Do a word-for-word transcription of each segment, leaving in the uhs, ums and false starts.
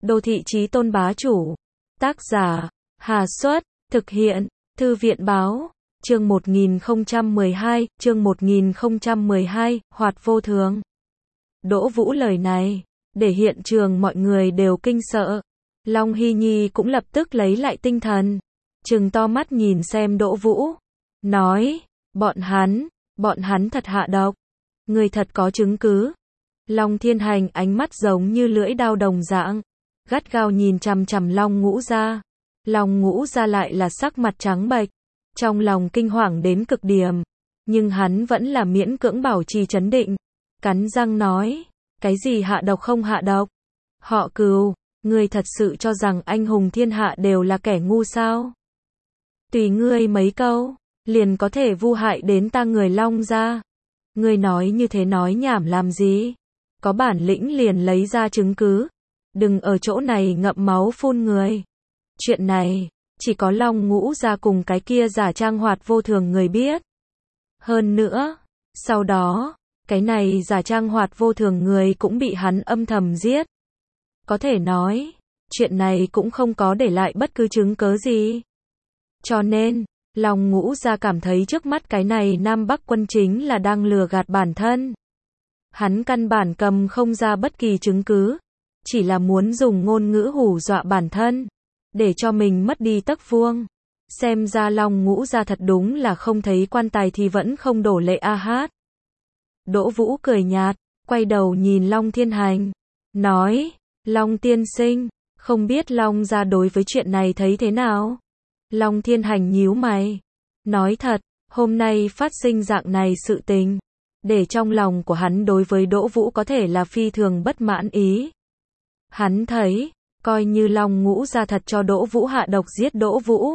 Đô thị chí tôn bá chủ. Tác giả, Hà Xuất, thực hiện, Thư viện báo, chương một nghìn không trăm mười hai, chương một nghìn không trăm mười hai, hoạt vô thường. Đỗ Vũ lời này, để hiện trường mọi người đều kinh sợ. Long Hy Nhi cũng lập tức lấy lại tinh thần, trừng to mắt nhìn xem Đỗ Vũ, nói, bọn hắn, bọn hắn thật hạ độc, người thật có chứng cứ. Long Thiên Hành ánh mắt giống như lưỡi dao đồng dạng, gắt gao nhìn chằm chằm Long Ngũ Gia. Long Ngũ Gia lại là sắc mặt trắng bệch, trong lòng kinh hoàng đến cực điểm, nhưng hắn vẫn là miễn cưỡng bảo trì trấn định, cắn răng nói, cái gì hạ độc không hạ độc? Họ Cừu, ngươi thật sự cho rằng anh hùng thiên hạ đều là kẻ ngu sao? Tùy ngươi mấy câu, liền có thể vu hại đến ta người Long gia. Ngươi nói như thế nói nhảm làm gì? Có bản lĩnh liền lấy ra chứng cứ, đừng ở chỗ này ngậm máu phun người. Chuyện này, chỉ có Long Ngũ Gia cùng cái kia giả trang hoạt vô thường người biết. Hơn nữa, sau đó, cái này giả trang hoạt vô thường người cũng bị hắn âm thầm giết. Có thể nói, chuyện này cũng không có để lại bất cứ chứng cớ gì. Cho nên, Long Ngũ Gia cảm thấy trước mắt cái này Nam Bắc quân chính là đang lừa gạt bản thân. Hắn căn bản cầm không ra bất kỳ chứng cứ, chỉ là muốn dùng ngôn ngữ hù dọa bản thân, để cho mình mất đi tấc vuông. Xem ra Long Ngũ Gia thật đúng là không thấy quan tài thì vẫn không đổ lệ a hát. Đỗ Vũ cười nhạt, quay đầu nhìn Long Thiên Hành, nói, Long tiên sinh, không biết Long gia đối với chuyện này thấy thế nào? Long Thiên Hành nhíu mày, nói thật, hôm nay phát sinh dạng này sự tình, để trong lòng của hắn đối với Đỗ Vũ có thể là phi thường bất mãn ý. Hắn thấy, coi như Long Ngũ Gia thật cho Đỗ Vũ hạ độc giết Đỗ Vũ,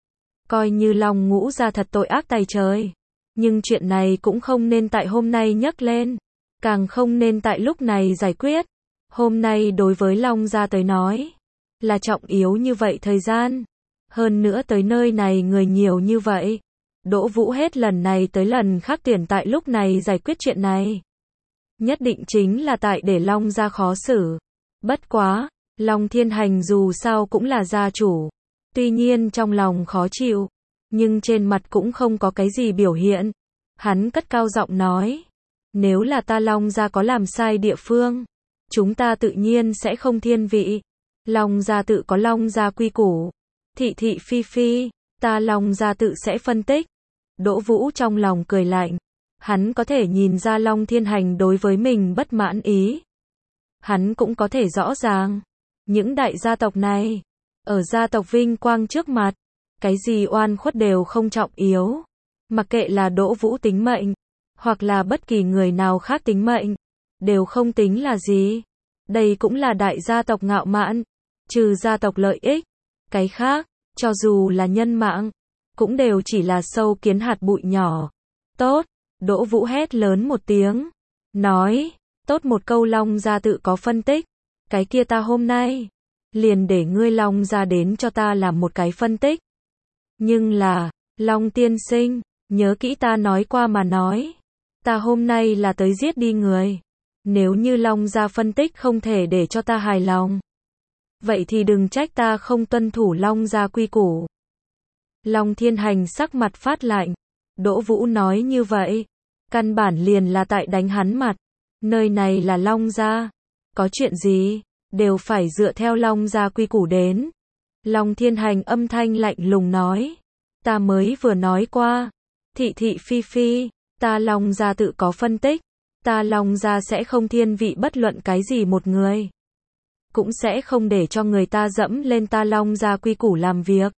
coi như Long Ngũ Gia thật tội ác tày trời, nhưng chuyện này cũng không nên tại hôm nay nhắc lên, càng không nên tại lúc này giải quyết. Hôm nay đối với Long gia tới nói, là trọng yếu như vậy thời gian, hơn nữa tới nơi này người nhiều như vậy. Đỗ Vũ hết lần này tới lần khác tuyển tại lúc này giải quyết chuyện này, nhất định chính là tại để Long gia khó xử. Bất quá, Long Thiên Hành dù sao cũng là gia chủ, tuy nhiên trong lòng khó chịu, nhưng trên mặt cũng không có cái gì biểu hiện. Hắn cất cao giọng nói, nếu là ta Long gia có làm sai địa phương, chúng ta tự nhiên sẽ không thiên vị. Long gia tự có Long gia quy củ, thị thị phi phi, ta Long gia tự sẽ phân tích. Đỗ Vũ trong lòng cười lạnh, hắn có thể nhìn ra Long Thiên Hành đối với mình bất mãn ý. Hắn cũng có thể rõ ràng, những đại gia tộc này, ở gia tộc vinh quang trước mặt, cái gì oan khuất đều không trọng yếu. Mặc kệ là Đỗ Vũ tính mệnh, hoặc là bất kỳ người nào khác tính mệnh, đều không tính là gì. Đây cũng là đại gia tộc ngạo mạn, trừ gia tộc lợi ích, cái khác, cho dù là nhân mạng, cũng đều chỉ là sâu kiến hạt bụi nhỏ. Tốt, Đỗ Vũ hét lớn một tiếng, nói, tốt một câu Long gia tự có phân tích, cái kia ta hôm nay, liền để ngươi Long gia đến cho ta làm một cái phân tích. Nhưng là, Long tiên sinh, nhớ kỹ ta nói qua mà nói, ta hôm nay là tới giết đi người. Nếu như Long gia phân tích không thể để cho ta hài lòng, vậy thì đừng trách ta không tuân thủ Long gia quy củ. Long Thiên Hành sắc mặt phát lạnh, Đỗ Vũ nói như vậy, căn bản liền là tại đánh hắn mặt. Nơi này là Long gia, có chuyện gì, đều phải dựa theo Long gia quy củ đến. Long Thiên Hành âm thanh lạnh lùng nói, ta mới vừa nói qua, thị thị phi phi, ta Long gia tự có phân tích. Ta Long gia sẽ không thiên vị bất luận cái gì một người, cũng sẽ không để cho người ta dẫm lên ta Long gia quy củ làm việc.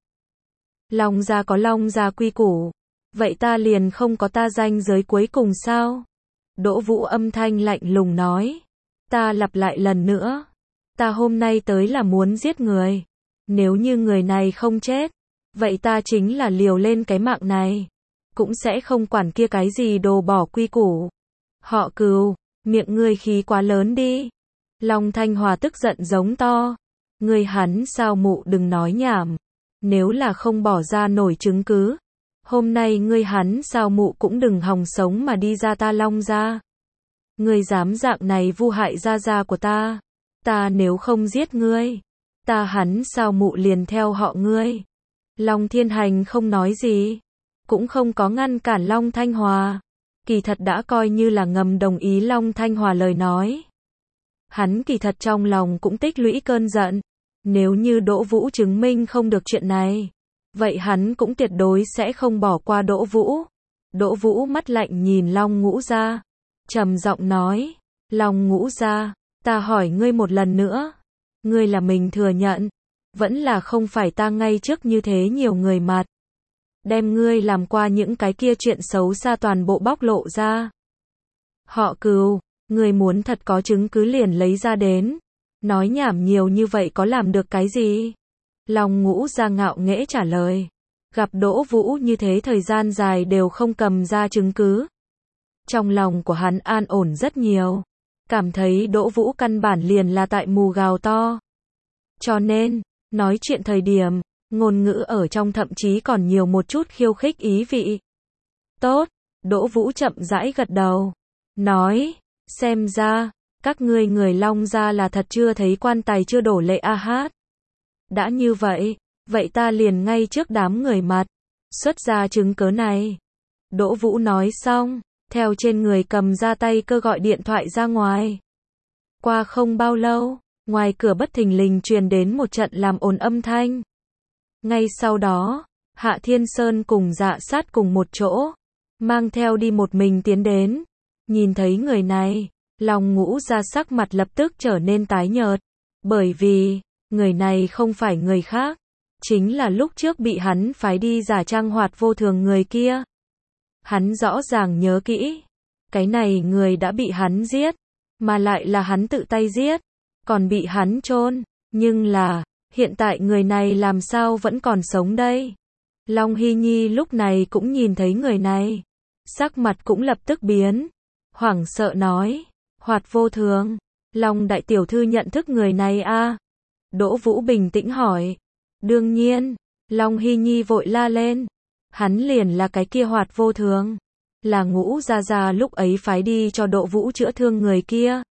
Long gia có Long gia quy củ, vậy ta liền không có ta ranh giới cuối cùng sao? Đỗ Vũ âm thanh lạnh lùng nói, ta lặp lại lần nữa, ta hôm nay tới là muốn giết người. Nếu như người này không chết, vậy ta chính là liều lên cái mạng này, cũng sẽ không quản kia cái gì đồ bỏ quy củ. Họ Cừu, miệng ngươi khí quá lớn đi. Long Thanh Hòa tức giận giống to, ngươi hắn sao mụ đừng nói nhảm, nếu là không bỏ ra nổi chứng cứ, hôm nay ngươi hắn sao mụ cũng đừng hòng sống mà đi ra ta Long gia. Ngươi dám dạng này vu hại gia gia của ta, Ta nếu không giết ngươi, ta hắn sao mụ liền theo họ ngươi. Long Thiên Hành không nói gì, cũng không có ngăn cản Long Thanh Hòa. Kỳ thật đã coi như là ngầm đồng ý Long Thanh Hòa lời nói. Hắn kỳ thật trong lòng cũng tích lũy cơn giận. Nếu như Đỗ Vũ chứng minh không được chuyện này, vậy hắn cũng tuyệt đối sẽ không bỏ qua Đỗ Vũ. Đỗ Vũ mắt lạnh nhìn Long Ngũ Gia, trầm giọng nói, Long Ngũ Gia, ta hỏi ngươi một lần nữa, ngươi là mình thừa nhận, vẫn là không phải ta ngay trước như thế nhiều người mặt, đem ngươi làm qua những cái kia chuyện xấu xa toàn bộ bóc lộ ra. Họ Cừu, ngươi muốn thật có chứng cứ liền lấy ra đến, nói nhảm nhiều như vậy có làm được cái gì? Long Ngũ Gia ngạo nghễ trả lời. Gặp Đỗ Vũ như thế thời gian dài đều không cầm ra chứng cứ. Trong lòng của hắn an ổn rất nhiều. Cảm thấy Đỗ Vũ căn bản liền là tại mù gào to. Cho nên, nói chuyện thời điểm, ngôn ngữ ở trong thậm chí còn nhiều một chút khiêu khích ý vị. Tốt, Đỗ Vũ chậm rãi gật đầu. Nói, xem ra, các ngươi người Long gia là thật chưa thấy quan tài chưa đổ lệ a hát. Đã như vậy, vậy ta liền ngay trước đám người mặt, xuất ra chứng cớ này. Đỗ Vũ nói xong, theo trên người cầm ra tay cơ gọi điện thoại ra ngoài. Qua không bao lâu, ngoài cửa bất thình lình truyền đến một trận làm ồn âm thanh. Ngay sau đó, Hạ Thiên Sơn cùng Dạ Sát cùng một chỗ, mang theo đi một mình tiến đến. Nhìn thấy người này, Long Ngũ Gia sắc mặt lập tức trở nên tái nhợt, bởi vì, người này không phải người khác, chính là lúc trước bị hắn phái đi giả trang Hoạt Vô Thường người kia. Hắn rõ ràng nhớ kỹ, cái này người đã bị hắn giết, mà lại là hắn tự tay giết, còn bị hắn chôn, nhưng là, hiện tại người này làm sao vẫn còn sống đây? Long Hy Nhi lúc này cũng nhìn thấy người này, sắc mặt cũng lập tức biến, hoảng sợ nói, Hoạt Vô Thường, Long đại tiểu thư nhận thức người này a? À? Đỗ Vũ bình tĩnh hỏi. Đương nhiên, Long Hy Nhi vội la lên, hắn liền là cái kia Hoạt Vô Thường, là Ngũ Gia Gia lúc ấy phái đi cho Đỗ Vũ chữa thương người kia.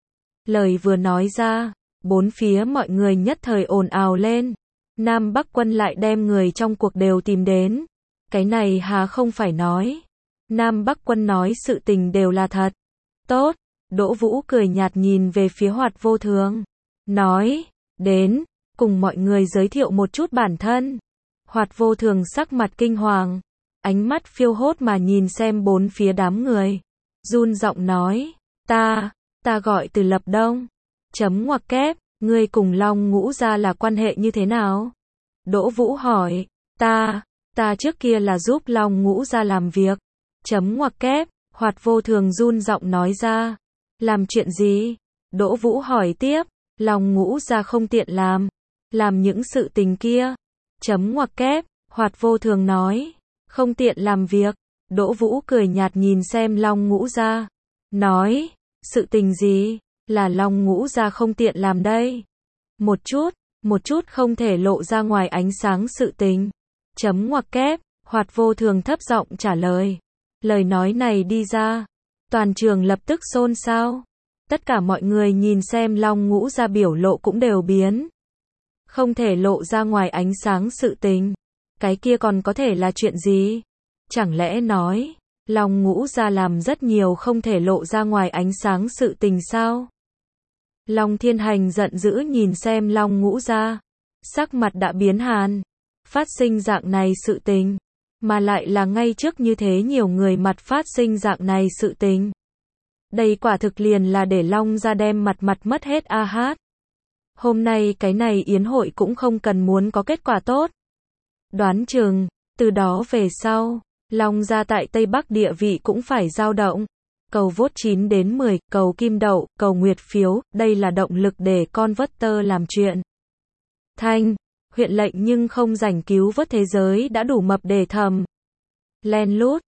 Lời vừa nói ra, bốn phía mọi người nhất thời ồn ào lên, Nam Bắc Quân lại đem người trong cuộc đều tìm đến, cái này hà không phải nói, Nam Bắc Quân nói sự tình đều là thật. Tốt, Đỗ Vũ cười nhạt nhìn về phía Hoạt Vô Thường, nói, đến, cùng mọi người giới thiệu một chút bản thân. Hoạt Vô Thường sắc mặt kinh hoàng, ánh mắt phiêu hốt mà nhìn xem bốn phía đám người, run giọng nói, ta, ta gọi Từ Lập Đông, chấm ngoặc kép, ngươi cùng Long Ngũ Gia là quan hệ như thế nào? Đỗ Vũ hỏi, ta, ta trước kia là giúp Long Ngũ Gia làm việc, chấm ngoặc kép, Hoạt Vô Thường run giọng nói ra, làm chuyện gì? Đỗ Vũ hỏi tiếp, Long Ngũ Gia không tiện làm, làm những sự tình kia, chấm ngoặc kép, Hoạt Vô Thường nói, không tiện làm việc. Đỗ Vũ cười nhạt nhìn xem Long Ngũ Gia, nói, sự tình gì, là Long Ngũ Gia không tiện làm đây? Một chút, một chút không thể lộ ra ngoài ánh sáng sự tình. Chấm ngoặc kép, Hoạt Vô Thường thấp giọng trả lời. Lời nói này đi ra, toàn trường lập tức xôn xao. Tất cả mọi người nhìn xem Long Ngũ Gia biểu lộ cũng đều biến. Không thể lộ ra ngoài ánh sáng sự tình. Cái kia còn có thể là chuyện gì? Chẳng lẽ nói, Long Ngũ Gia làm rất nhiều không thể lộ ra ngoài ánh sáng sự tình sao? Long Thiên Hành giận dữ nhìn xem Long Ngũ Gia, sắc mặt đã biến hàn. Phát sinh dạng này sự tình, mà lại là ngay trước như thế nhiều người mặt phát sinh dạng này sự tình. Đây quả thực liền là để Long gia đem mặt mặt mất hết a hát. Hôm nay cái này yến hội cũng không cần muốn có kết quả tốt. Đoán chừng, từ đó về sau, Long gia tại Tây Bắc địa vị cũng phải dao động. Cầu vote chín đến mười, cầu kim đậu, cầu nguyệt phiếu, đây là động lực để con vớt tơ làm chuyện. Thanh, huyện lệnh nhưng không rảnh cứu vớt thế giới đã đủ mập để thầm. Len lút,